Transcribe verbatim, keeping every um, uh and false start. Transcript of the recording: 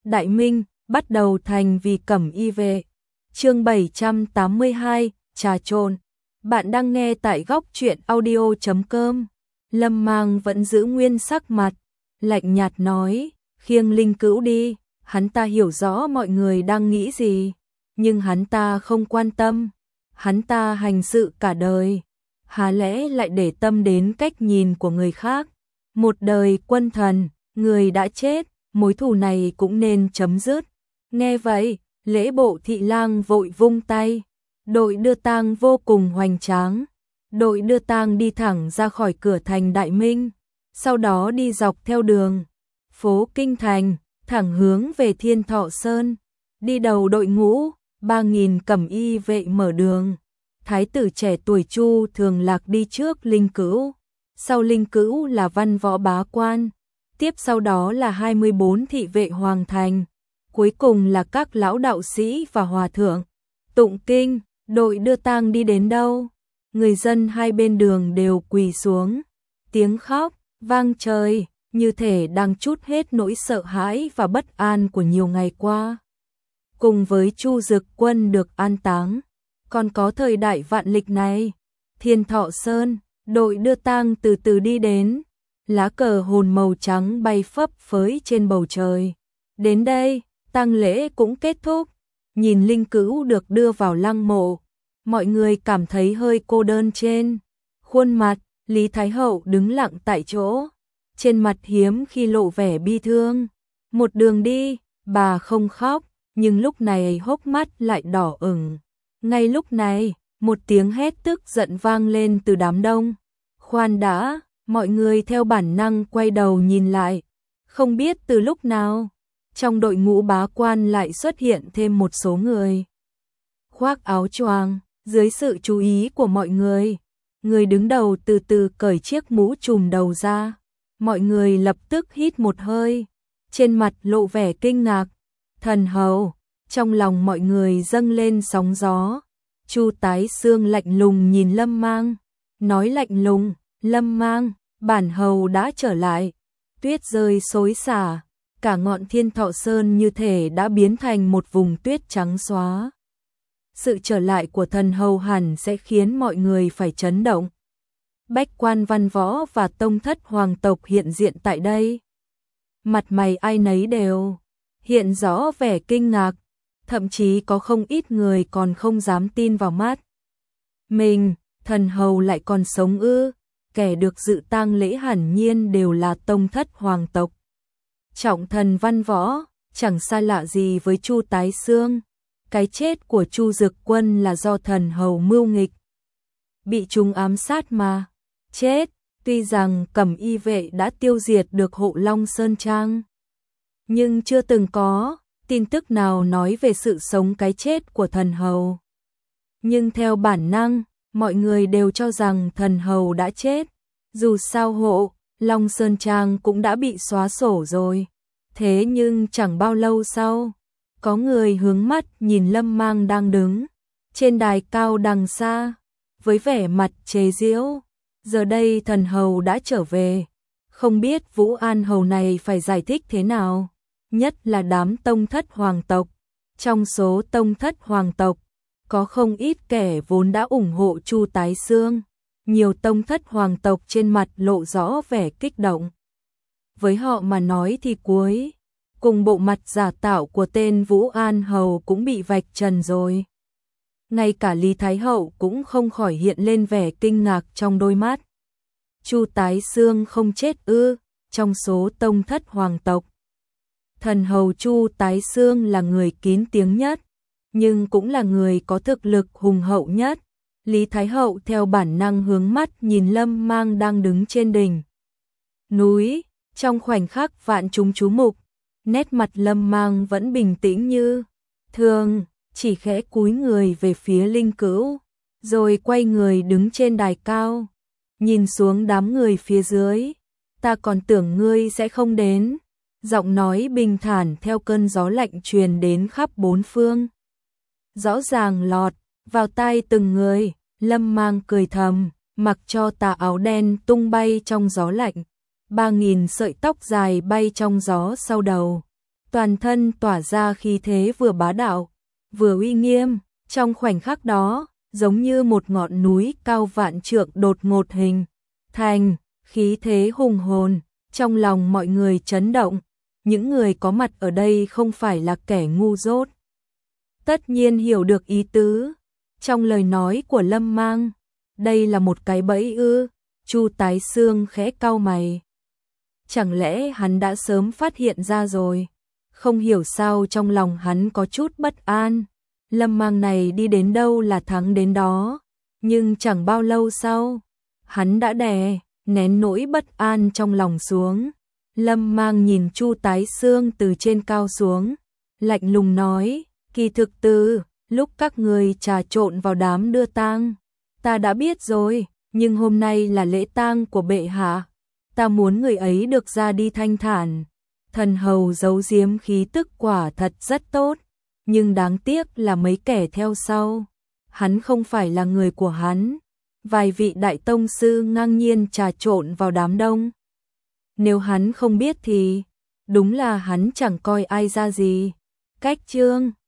Đại Minh, bắt đầu thành vì cẩm y vệ. Chương bảy trăm tám mươi hai, trà trộn. Bạn đang nghe tại góc truyện audio chấm com. Lâm Mang vẫn giữ nguyên sắc mặt, lạnh nhạt nói, khiêng Linh Cữu đi. Hắn ta hiểu rõ mọi người đang nghĩ gì, nhưng hắn ta không quan tâm. Hắn ta hành sự cả đời, há lẽ lại để tâm đến cách nhìn của người khác. Một đời quân thần, người đã chết, mối thù này cũng nên chấm dứt. Nghe vậy, Lễ Bộ thị lang vội vung tay, đội đưa tang vô cùng hoành tráng. Đội đưa tang đi thẳng ra khỏi cửa thành Đại Minh, sau đó đi dọc theo đường phố Kinh Thành, thẳng hướng về Thiên Thọ Sơn. Đi đầu đội ngũ, ba nghìn cẩm y vệ mở đường. Thái tử trẻ tuổi Chu Thường Lạc đi trước Linh Cữu, sau Linh Cữu là văn võ bá quan, tiếp sau đó là hai mươi bốn thị vệ hoàng thành, cuối cùng là các lão đạo sĩ và hòa thượng. Tụng kinh, đội đưa tang đi đến đâu, người dân hai bên đường đều quỳ xuống, tiếng khóc vang trời, như thể đang trút hết nỗi sợ hãi và bất an của nhiều ngày qua. Cùng với Chu Dực Quân được an táng, còn có thời đại vạn lịch này, Thiên Thọ Sơn, đội đưa tang từ từ đi đến, lá cờ hồn màu trắng bay phấp phới trên bầu trời. Đến đây, tang lễ cũng kết thúc, nhìn Linh Cữu được đưa vào lăng mộ, mọi người cảm thấy hơi cô đơn trên khuôn mặt. Lý Thái Hậu đứng lặng tại chỗ, trên mặt hiếm khi lộ vẻ bi thương. Một đường đi, bà không khóc, nhưng lúc này hốc mắt lại đỏ ửng. Ngay lúc này, một tiếng hét tức giận vang lên từ đám đông. Khoan đã, mọi người theo bản năng quay đầu nhìn lại. Không biết từ lúc nào, trong đội ngũ bá quan lại xuất hiện thêm một số người khoác áo choàng. Dưới sự chú ý của mọi người, người đứng đầu từ từ cởi chiếc mũ trùm đầu ra. Mọi người lập tức hít một hơi, trên mặt lộ vẻ kinh ngạc. Thần hầu, trong lòng mọi người dâng lên sóng gió. Chu Tái Xương lạnh lùng nhìn Lâm Mang, nói lạnh lùng, Lâm Mang, bản hầu đã trở lại. Tuyết rơi xối xả, cả ngọn Thiên Thọ Sơn như thể đã biến thành một vùng tuyết trắng xóa. Sự trở lại của thần hầu hẳn sẽ khiến mọi người phải chấn động. Bách quan văn võ và tông thất hoàng tộc hiện diện tại đây. Mặt mày ai nấy đều hiện rõ vẻ kinh ngạc, thậm chí có không ít người còn không dám tin vào mắt mình. Thần hầu lại còn sống ư? Kẻ được dự tang lễ hẳn nhiên đều là tông thất hoàng tộc, trọng thần văn võ, chẳng xa lạ gì với Chu Tái Xương. Cái chết của Chu Dực Quân là do thần hầu mưu nghịch, bị chúng ám sát mà chết. Tuy rằng cẩm y vệ đã tiêu diệt được Hộ Long Sơn Trang, nhưng chưa từng có tin tức nào nói về sự sống cái chết của thần hầu. Nhưng theo bản năng, mọi người đều cho rằng thần hầu đã chết. Dù sao Hộ Long Sơn Trang cũng đã bị xóa sổ rồi. Thế nhưng chẳng bao lâu sau, có người hướng mắt nhìn Lâm Mang đang đứng trên đài cao đằng xa, với vẻ mặt chế giễu. Giờ đây thần hầu đã trở về, không biết Vũ An hầu này phải giải thích thế nào, nhất là đám tông thất hoàng tộc. Trong số tông thất hoàng tộc, có không ít kẻ vốn đã ủng hộ Chu Tái Xương. Nhiều tông thất hoàng tộc trên mặt lộ rõ vẻ kích động. Với họ mà nói thì cuối cùng bộ mặt giả tạo của tên Vũ An hầu cũng bị vạch trần rồi. Ngay cả Lý Thái Hậu cũng không khỏi hiện lên vẻ kinh ngạc trong đôi mắt. Chu Tái Xương không chết ư? Trong số tông thất hoàng tộc, thần hầu Chu Tái Xương là người kín tiếng nhất, nhưng cũng là người có thực lực hùng hậu nhất. Lý Thái Hậu theo bản năng hướng mắt nhìn Lâm Mang đang đứng trên đỉnh núi. Trong khoảnh khắc vạn chúng chú mục, nét mặt Lâm Mang vẫn bình tĩnh như thường, chỉ khẽ cúi người về phía Linh Cữu, rồi quay người đứng trên đài cao, nhìn xuống đám người phía dưới. Ta còn tưởng ngươi sẽ không đến. Giọng nói bình thản theo cơn gió lạnh truyền đến khắp bốn phương, rõ ràng lọt vào tai từng người. Lâm Mang cười thầm, mặc cho tà áo đen tung bay trong gió lạnh, ba nghìn sợi tóc dài bay trong gió sau đầu, toàn thân tỏa ra khí thế vừa bá đạo, vừa uy nghiêm, trong khoảnh khắc đó, giống như một ngọn núi cao vạn trượng đột ngột hình thành, khí thế hùng hồn, trong lòng mọi người chấn động, những người có mặt ở đây không phải là kẻ ngu dốt. Tất nhiên hiểu được ý tứ trong lời nói của Lâm Mang, đây là một cái bẫy ư? Chu Tái Xương khẽ cau mày. Chẳng lẽ hắn đã sớm phát hiện ra rồi? Không hiểu sao trong lòng hắn có chút bất an. Lâm Mang này đi đến đâu là thắng đến đó, nhưng chẳng bao lâu sau, hắn đã đè nén nỗi bất an trong lòng xuống. Lâm Mang nhìn Chu Tái Xương từ trên cao xuống, lạnh lùng nói, kỳ thực từ lúc các người trà trộn vào đám đưa tang, ta đã biết rồi, nhưng hôm nay là lễ tang của bệ hạ, ta muốn người ấy được ra đi thanh thản. Thần hầu giấu giếm khí tức quả thật rất tốt, nhưng đáng tiếc là mấy kẻ theo sau, hắn không phải là người của hắn. Vài vị đại tông sư ngang nhiên trà trộn vào đám đông. Nếu hắn không biết thì, đúng là hắn chẳng coi ai ra gì. Cách chương